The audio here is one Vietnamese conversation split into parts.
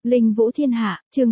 Linh Vũ Thiên Hạ, chương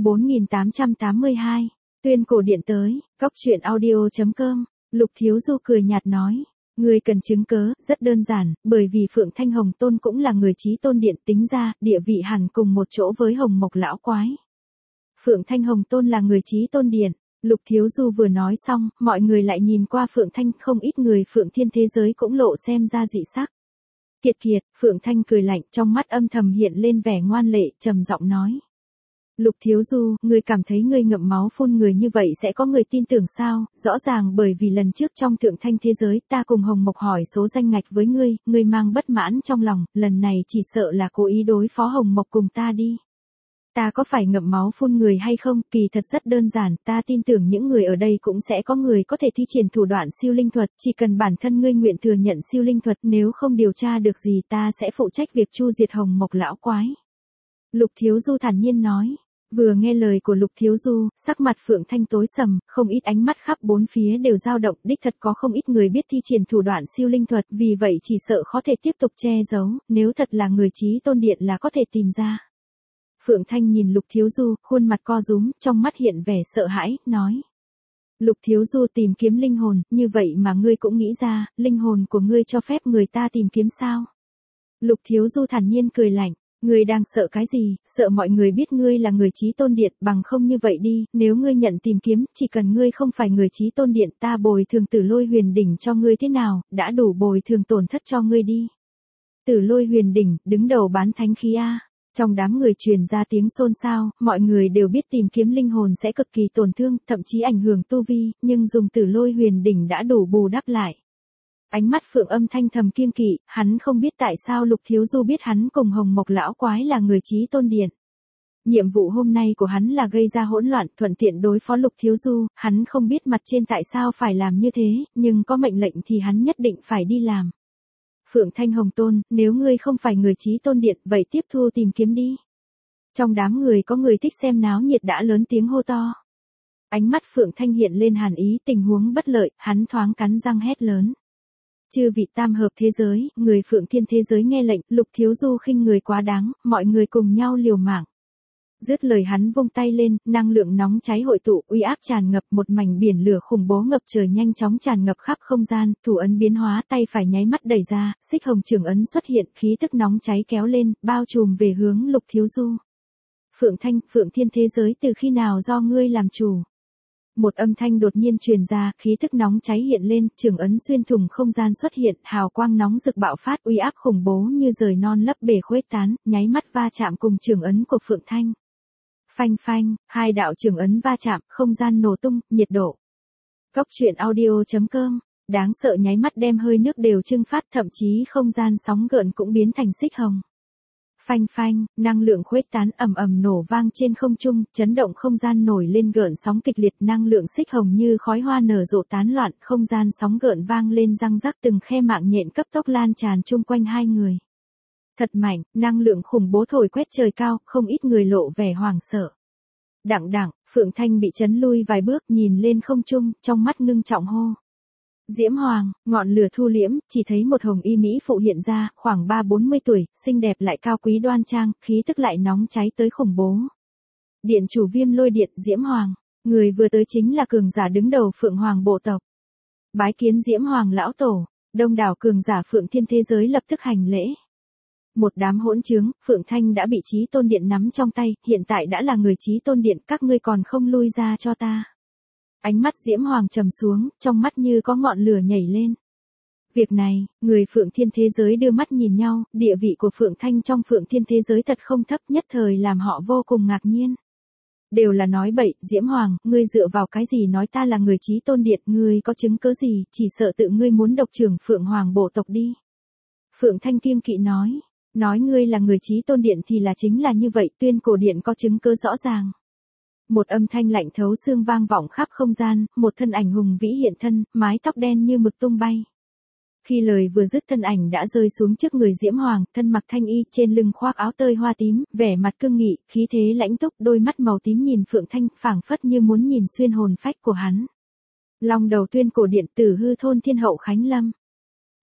4882. Tuyên cổ điện tới, Cóc truyện audio.com. Lục Thiếu Du cười nhạt nói. Người cần chứng cớ, rất đơn giản, bởi vì Phượng Thanh Hồng Tôn cũng là người Chí Tôn Điện, tính ra, địa vị hẳn cùng một chỗ với Hồng Mộc Lão Quái. Phượng Thanh Hồng Tôn là người Chí Tôn Điện. Lục Thiếu Du vừa nói xong, mọi người lại nhìn qua Phượng Thanh, không ít người Phượng Thiên thế giới cũng lộ xem ra dị sắc. Kiệt kiệt, Phượng Thanh cười lạnh, trong mắt âm thầm hiện lên vẻ ngoan lệ, trầm giọng nói. Lục Thiếu Du, ngươi cảm thấy ngươi ngậm máu phun người như vậy sẽ có người tin tưởng sao? Rõ ràng bởi vì lần trước trong Thượng Thanh thế giới ta cùng Hồng Mộc hỏi số danh ngạch với ngươi mang bất mãn trong lòng, lần này chỉ sợ là cố ý đối phó Hồng Mộc cùng ta đi. Ta có phải ngậm máu phun người hay không? Kỳ thật rất đơn giản, ta tin tưởng những người ở đây cũng sẽ có người có thể thi triển thủ đoạn siêu linh thuật, chỉ cần bản thân ngươi nguyện thừa nhận siêu linh thuật, nếu không điều tra được gì ta sẽ phụ trách việc chu diệt Hồng Mộc Lão Quái. Lục Thiếu Du thản nhiên nói. Vừa nghe lời của Lục Thiếu Du, sắc mặt Phượng Thanh tối sầm, không ít ánh mắt khắp bốn phía đều dao động, đích thật có không ít người biết thi triển thủ đoạn siêu linh thuật, vì vậy chỉ sợ khó thể tiếp tục che giấu, nếu thật là người Chí Tôn Điện là có thể tìm ra. Phượng Thanh nhìn Lục Thiếu Du, khuôn mặt co rúm, trong mắt hiện vẻ sợ hãi, nói. Lục Thiếu Du tìm kiếm linh hồn, như vậy mà ngươi cũng nghĩ ra, linh hồn của ngươi cho phép người ta tìm kiếm sao? Lục Thiếu Du thản nhiên cười lạnh. Ngươi đang sợ cái gì, sợ mọi người biết ngươi là người Chí Tôn Điện, bằng không như vậy đi, nếu ngươi nhận tìm kiếm, chỉ cần ngươi không phải người Chí Tôn Điện ta bồi thường Tử Lôi Huyền Đỉnh cho ngươi thế nào, đã đủ bồi thường tổn thất cho ngươi đi. Tử Lôi Huyền Đỉnh, đứng đầu bán thánh khí A. Trong đám người truyền ra tiếng xôn xao, mọi người đều biết tìm kiếm linh hồn sẽ cực kỳ tổn thương, thậm chí ảnh hưởng tu vi, nhưng dùng Tử Lôi Huyền Đỉnh đã đủ bù đắp lại. Ánh mắt Phượng Âm Thanh thầm kiêng kỵ, hắn không biết tại sao Lục Thiếu Du biết hắn cùng Hồng Mộc Lão Quái là người Chí Tôn Điện. Nhiệm vụ hôm nay của hắn là gây ra hỗn loạn, thuận tiện đối phó Lục Thiếu Du, hắn không biết mặt trên tại sao phải làm như thế, nhưng có mệnh lệnh thì hắn nhất định phải đi làm. Phượng Thanh Hồng Tôn, nếu ngươi không phải người Chí Tôn Điện, vậy tiếp thu tìm kiếm đi. Trong đám người có người thích xem náo nhiệt đã lớn tiếng hô to. Ánh mắt Phượng Thanh hiện lên hàn ý, tình huống bất lợi, hắn thoáng cắn răng hét lớn. Chư vị tam hợp thế giới, người Phượng Thiên thế giới nghe lệnh, Lục Thiếu Du khinh người quá đáng, mọi người cùng nhau liều mạng. Dứt lời hắn vung tay lên, năng lượng nóng cháy hội tụ, uy áp tràn ngập, một mảnh biển lửa khủng bố ngập trời nhanh chóng tràn ngập khắp không gian, thủ ấn biến hóa, tay phải nháy mắt đẩy ra, xích hồng trường ấn xuất hiện, khí tức nóng cháy kéo lên, bao trùm về hướng Lục Thiếu Du. Phượng Thanh, Phượng Thiên thế giới từ khi nào do ngươi làm chủ? Một âm thanh đột nhiên truyền ra, khí tức nóng cháy hiện lên, trường ấn xuyên thủng không gian xuất hiện, hào quang nóng rực bạo phát, uy áp khủng bố như rời non lấp bể khuếch tán, nháy mắt va chạm cùng trường ấn của Phượng Thanh. Phanh phanh, hai đạo trường ấn va chạm, không gian nổ tung, nhiệt độ. Cóc truyện audio.com, đáng sợ nháy mắt đem hơi nước đều trưng phát, thậm chí không gian sóng gợn cũng biến thành xích hồng. Phanh phanh, năng lượng khuếch tán ầm ầm nổ vang trên không trung, chấn động không gian nổi lên gợn sóng kịch liệt, năng lượng xích hồng như khói hoa nở rộ tán loạn, không gian sóng gợn vang lên răng rắc, từng khe mạng nhện cấp tốc lan tràn chung quanh hai người. Thật mạnh, năng lượng khủng bố thổi quét trời cao, không ít người lộ vẻ hoảng sợ. Đặng đặng, Phượng Thanh bị chấn lui vài bước, nhìn lên không trung, trong mắt ngưng trọng hô. Diễm Hoàng, ngọn lửa thu liễm, chỉ thấy một hồng y mỹ phụ hiện ra, khoảng 30-40 tuổi, xinh đẹp lại cao quý đoan trang, khí tức lại nóng cháy tới khủng bố. Điện chủ Viêm Lôi Điện, Diễm Hoàng, người vừa tới chính là cường giả đứng đầu Phượng Hoàng bộ tộc. Bái kiến Diễm Hoàng lão tổ, đông đảo cường giả Phượng Thiên thế giới lập tức hành lễ. Một đám hỗn trướng, Phượng Thanh đã bị Chí Tôn Điện nắm trong tay, hiện tại đã là người Chí Tôn Điện, các ngươi còn không lui ra cho ta. Ánh mắt Diễm Hoàng trầm xuống, trong mắt như có ngọn lửa nhảy lên. Việc này, người Phượng Thiên thế giới đưa mắt nhìn nhau, địa vị của Phượng Thanh trong Phượng Thiên thế giới thật không thấp, nhất thời làm họ vô cùng ngạc nhiên. Đều là nói bậy, Diễm Hoàng, ngươi dựa vào cái gì nói ta là người Chí Tôn Điện, ngươi có chứng cứ gì, chỉ sợ tự ngươi muốn độc trưởng Phượng Hoàng bộ tộc đi. Phượng Thanh kiêng kỵ nói ngươi là người Chí Tôn Điện thì là chính là như vậy, tuyên cổ điện có chứng cứ rõ ràng. Một âm thanh lạnh thấu xương vang vọng khắp không gian, một thân ảnh hùng vĩ hiện thân, mái tóc đen như mực tung bay. Khi lời vừa dứt thân ảnh đã rơi xuống trước người Diễm Hoàng, thân mặc thanh y, trên lưng khoác áo tơi hoa tím, vẻ mặt cương nghị, khí thế lãnh túc, đôi mắt màu tím nhìn Phượng Thanh, phảng phất như muốn nhìn xuyên hồn phách của hắn. Long đầu tuyên cổ điện, Tử Hư thôn Thiên Hậu Khánh Lâm.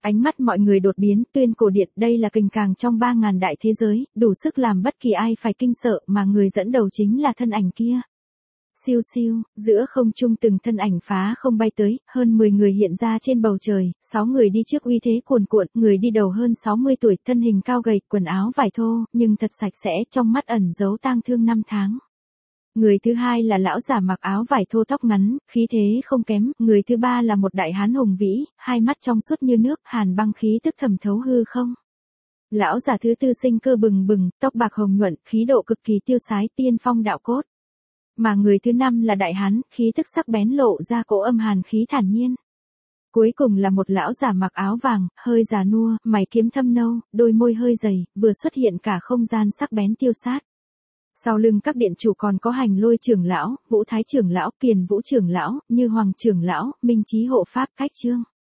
Ánh mắt mọi người đột biến, Tuyên Cổ Điện, đây là kình càng trong 3.000 đại thế giới, đủ sức làm bất kỳ ai phải kinh sợ, mà người dẫn đầu chính là thân ảnh kia. Siêu siêu, giữa không trung từng thân ảnh phá không bay tới, hơn 10 người hiện ra trên bầu trời, 6 người đi trước uy thế cuồn cuộn, người đi đầu hơn 60 tuổi, thân hình cao gầy, quần áo vải thô, nhưng thật sạch sẽ, trong mắt ẩn giấu tang thương năm tháng. Người thứ hai là lão giả mặc áo vải thô tóc ngắn, khí thế không kém, người thứ ba là một đại hán hùng vĩ, hai mắt trong suốt như nước, hàn băng khí tức thẩm thấu hư không. Lão giả thứ tư sinh cơ bừng bừng, tóc bạc hồng nhuận, khí độ cực kỳ tiêu sái, tiên phong đạo cốt. Mà người thứ năm là đại hán, khí tức sắc bén lộ ra cỗ âm hàn khí thản nhiên. Cuối cùng là một lão giả mặc áo vàng, hơi già nua, mày kiếm thâm nâu, đôi môi hơi dày, vừa xuất hiện cả không gian sắc bén tiêu sát. Sau lưng các điện chủ còn có Hành Lôi trưởng lão, Vũ Thái trưởng lão, Kiền Vũ trưởng lão, Như Hoàng trưởng lão, Minh Chí hộ pháp, Cách Trương.